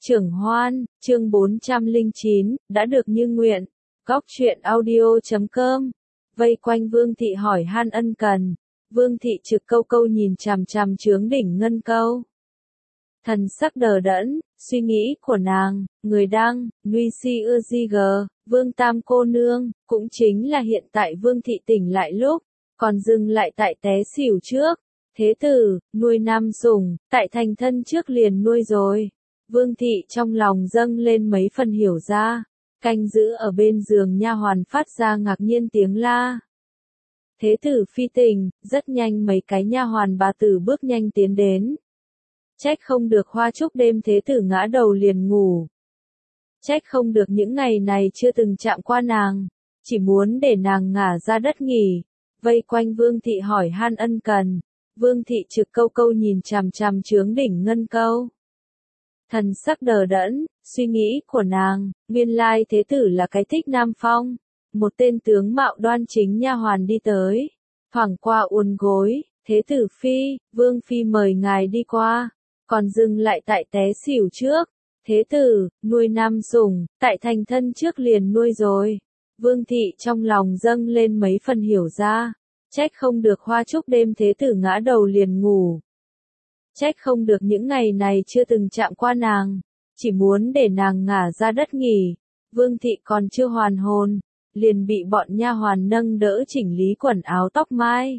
Trưởng Hoan, chương 409, đã được như nguyện. Góc truyện audio.com. Vây quanh Vương Thị hỏi han ân cần. Vương Thị trực câu câu nhìn chằm chằm trướng đỉnh ngân câu. Thần sắc đờ đẫn, suy nghĩ của nàng, người đăng, Nguy Si Ưa Di Gờ, Vương Tam cô nương, cũng chính là hiện tại Vương Thị tỉnh lại lúc, còn dừng lại tại té xỉu trước. Thế tử, nuôi nam sủng, tại thành thân trước liền nuôi rồi. Vương Thị trong lòng dâng lên mấy phần hiểu ra, canh giữ ở bên giường nha hoàn phát ra ngạc nhiên tiếng la. Thế tử phi tình, rất nhanh mấy cái nha hoàn bà tử bước nhanh tiến đến. Trách không được Hoa Trúc đêm thế tử ngã đầu liền ngủ. Trách không được những ngày này chưa từng chạm qua nàng, chỉ muốn để nàng ngả ra đất nghỉ. Vây quanh Vương Thị hỏi han ân cần. Vương Thị trực câu câu nhìn chằm chằm trướng đỉnh ngân câu. Thần sắc đờ đẫn, suy nghĩ của nàng, nguyên lai thế tử là cái thích nam phong. Một tên tướng mạo đoan chính nha hoàn đi tới, thoảng qua uốn gối, thế tử phi, Vương phi mời ngài đi qua, còn dừng lại tại té xỉu trước. Thế tử, nuôi nam sủng, tại thành thân trước liền nuôi rồi. Vương Thị trong lòng dâng lên mấy phần hiểu ra, trách không được Hoa Trúc đêm thế tử ngã đầu liền ngủ. Trách không được những ngày này chưa từng chạm qua nàng, chỉ muốn để nàng ngả ra đất nghỉ. Vương Thị còn chưa hoàn hồn, liền bị bọn nha hoàn nâng đỡ chỉnh lý quần áo tóc mai.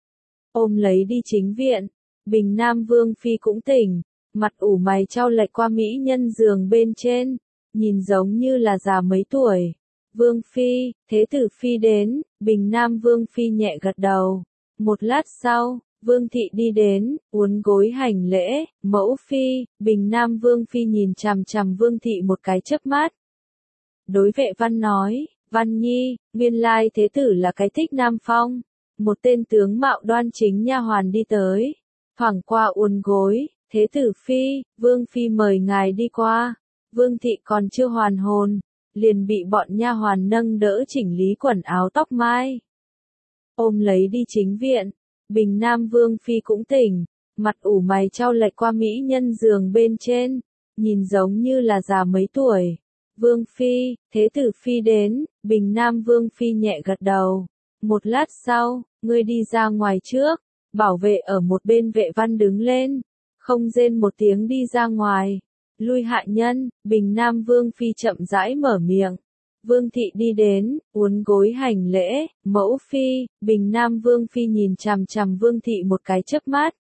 Ôm lấy đi chính viện, Bình Nam Vương Phi cũng tỉnh, mặt ủ mày chau lệch qua mỹ nhân giường bên trên, nhìn giống như là già mấy tuổi. Vương Phi, thế tử Phi đến, Bình Nam Vương Phi nhẹ gật đầu. Một lát sau, Vương Thị đi đến, uốn gối hành lễ, mẫu phi, Bình Nam Vương Phi nhìn chằm chằm Vương Thị một cái chớp mắt. Đối vệ văn nói, Văn Nhi, nguyên lai thế tử là cái thích nam phong. Một tên tướng mạo đoan chính nha hoàn đi tới, thoảng qua uốn gối, thế tử Phi, Vương Phi mời ngài đi qua. Vương Thị còn chưa hoàn hồn, liền bị bọn nha hoàn nâng đỡ chỉnh lý quần áo tóc mai. Ôm lấy đi chính viện. Bình Nam Vương Phi cũng tỉnh, mặt ủ mày chau lệch qua mỹ nhân giường bên trên, nhìn giống như là già mấy tuổi. Vương Phi, thế tử Phi đến, Bình Nam Vương Phi nhẹ gật đầu. Một lát sau, ngươi đi ra ngoài trước, bảo vệ ở một bên vệ văn đứng lên, không rên một tiếng đi ra ngoài. Lui hạ nhân, Bình Nam Vương Phi chậm rãi mở miệng. Vương Thị đi đến, uốn gối hành lễ, mẫu phi, Bình Nam Vương Phi nhìn chằm chằm Vương Thị một cái chớp mắt.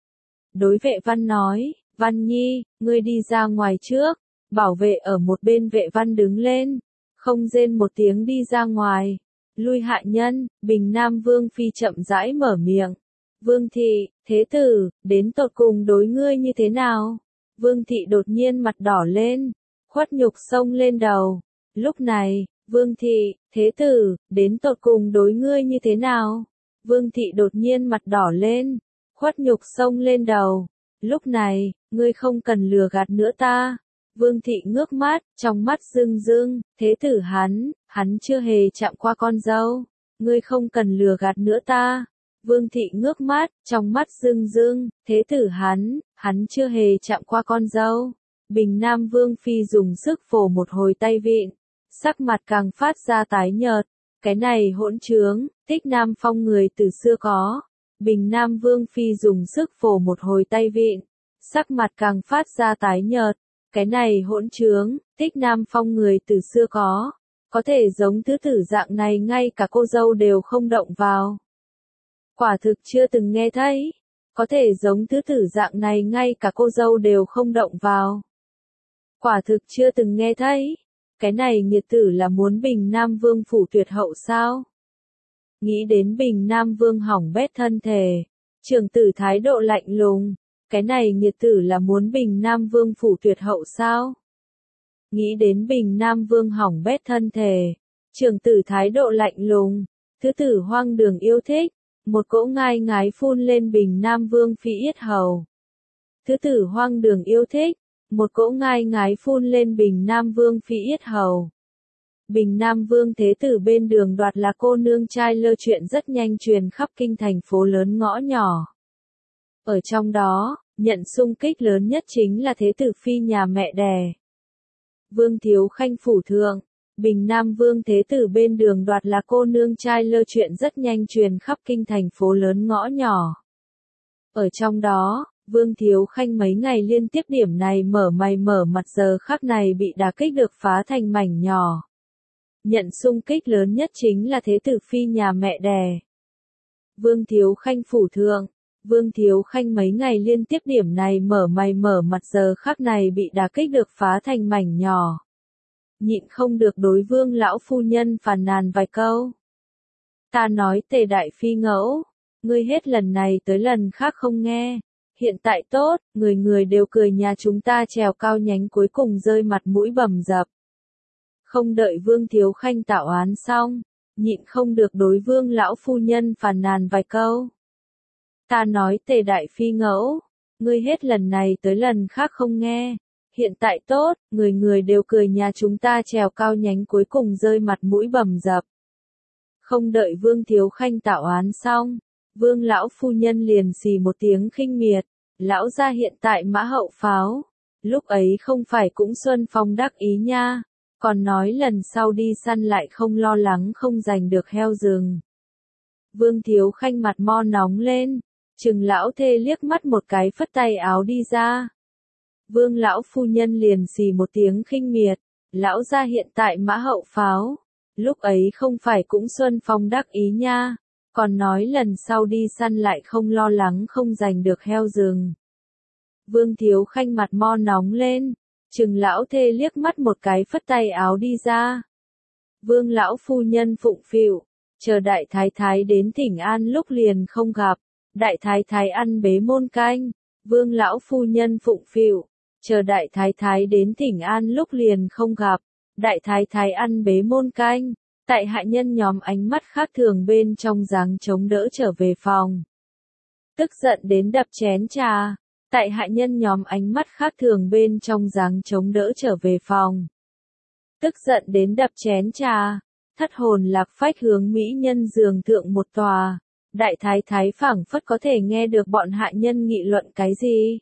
Đối vệ văn nói, Văn Nhi, ngươi đi ra ngoài trước, bảo vệ ở một bên vệ văn đứng lên, không rên một tiếng đi ra ngoài. Lui hạ nhân, Bình Nam Vương Phi chậm rãi mở miệng. Vương Thị, thế tử, đến tột cùng đối ngươi như thế nào? Vương Thị đột nhiên mặt đỏ lên, khuất nhục xông lên đầu. Lúc này, Vương Thị, thế tử, đến tột cùng đối ngươi như thế nào? Vương Thị đột nhiên mặt đỏ lên, khuất nhục xông lên đầu. Lúc này, ngươi không cần lừa gạt nữa ta. Vương Thị ngước mắt, trong mắt rưng rưng, thế tử hắn chưa hề chạm qua con dâu. Ngươi không cần lừa gạt nữa ta. Vương Thị ngước mắt, trong mắt rưng rưng, thế tử hắn chưa hề chạm qua con dâu. Bình Nam Vương Phi dùng sức phổ một hồi tay vịn, sắc mặt càng phát ra tái nhợt. Cái này hỗn trướng, thích nam phong người từ xưa có. Bình Nam Vương Phi dùng sức phổ một hồi tay vịn, sắc mặt càng phát ra tái nhợt. Cái này hỗn trướng, thích nam phong người từ xưa có. Có thể giống thứ tử dạng này ngay cả cô dâu đều không động vào. Quả thực chưa từng nghe thấy. Có thể giống thứ tử dạng này ngay cả cô dâu đều không động vào. Quả thực chưa từng nghe thấy. Cái này nghiệt tử là muốn Bình Nam Vương phủ tuyệt hậu sao? Nghĩ đến Bình Nam Vương hỏng bét thân thể, trưởng tử thái độ lạnh lùng. Cái này nghiệt tử là muốn Bình Nam Vương phủ tuyệt hậu sao? Nghĩ đến Bình Nam Vương hỏng bét thân thể, trưởng tử thái độ lạnh lùng. Thứ tử hoang đường yêu thích, một cỗ ngai ngái phun lên Bình Nam Vương Phi yết hầu. Thứ tử hoang đường yêu thích, một cỗ ngai ngái phun lên Bình Nam Vương Phi yết hầu. Bình Nam Vương thế tử bên đường đoạt là cô nương trai lơ chuyện rất nhanh truyền khắp kinh thành phố lớn ngõ nhỏ. Ở trong đó, Nhận xung kích lớn nhất chính là thế tử phi nhà mẹ đẻ. Vương Thiếu Khanh phủ thượng, Bình Nam Vương Thế Tử bên đường đoạt là cô nương trai lơ chuyện rất nhanh truyền khắp kinh thành phố lớn ngõ nhỏ. Ở trong đó, Vương Thiếu Khanh mấy ngày liên tiếp điểm này mở mày mở mặt giờ khắc này bị đả kích được phá thành mảnh nhỏ. Nhận xung kích lớn nhất chính là thế tử phi nhà mẹ đẻ. Vương Thiếu Khanh phủ thượng, Vương Thiếu Khanh mấy ngày liên tiếp điểm này mở mày mở mặt giờ khắc này bị đả kích được phá thành mảnh nhỏ. Nhịn không được đối Vương lão phu nhân phàn nàn vài câu. Ta nói Tề đại phi ngẫu, ngươi hết lần này tới lần khác không nghe. Hiện tại tốt, người người đều cười nhà chúng ta trèo cao nhánh cuối cùng rơi mặt mũi bầm dập. Không đợi Vương Thiếu Khanh tạo án xong, nhịn không được đối Vương lão phu nhân phàn nàn vài câu. Ta nói Tề đại phi ngẫu, ngươi hết lần này tới lần khác không nghe. Hiện tại tốt, người người đều cười nhà chúng ta trèo cao nhánh cuối cùng rơi mặt mũi bầm dập. Không đợi Vương Thiếu Khanh tạo án xong, Vương lão phu nhân liền xì một tiếng khinh miệt, lão gia hiện tại mã hậu pháo, lúc ấy không phải cũng xuân phong đắc ý nha, còn nói lần sau đi săn lại không lo lắng không giành được heo rừng. Vương Thiếu Khanh mặt mo nóng lên, chừng lão thê liếc mắt một cái phất tay áo đi ra. Vương lão phu nhân liền xì một tiếng khinh miệt, lão gia hiện tại mã hậu pháo, lúc ấy không phải cũng xuân phong đắc ý nha, còn nói lần sau đi săn lại không lo lắng không giành được heo rừng. Vương Thiếu Khanh mặt mo nóng lên, chừng lão thê liếc mắt một cái phất tay áo đi ra. Vương lão phu nhân phụng phịu, chờ đại thái thái đến thỉnh an lúc liền không gặp, đại thái thái ăn bế môn canh. Vương lão phu nhân phụng phịu, chờ đại thái thái đến thỉnh an lúc liền không gặp, đại thái thái ăn bế môn canh. Tại hạ nhân nhóm ánh mắt khác thường bên trong dáng chống đỡ trở về phòng. Tức giận đến đập chén trà. Tại hạ nhân nhóm ánh mắt khác thường bên trong dáng chống đỡ trở về phòng. Tức giận đến đập chén trà. Thất hồn lạc phách hướng mỹ nhân giường thượng một tòa. Đại thái thái phảng phất có thể nghe được bọn hạ nhân nghị luận cái gì.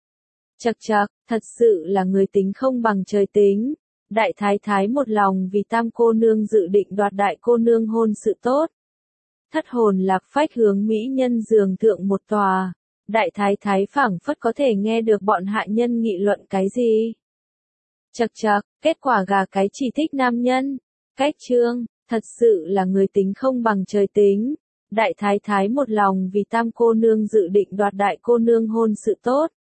Chậc chậc, thật sự là người tính không bằng trời tính. Đại thái thái một lòng vì tam cô nương dự định đoạt đại cô nương hôn sự tốt. Thất hồn lạc phách hướng mỹ nhân giường thượng một tòa. Đại thái thái phảng phất có thể nghe được bọn hạ nhân nghị luận cái gì. Chậc chậc, kết quả gà cái chỉ thích nam nhân. Cách chương, thật sự là người tính không bằng trời tính. Đại thái thái một lòng vì tam cô nương dự định đoạt đại cô nương hôn sự tốt.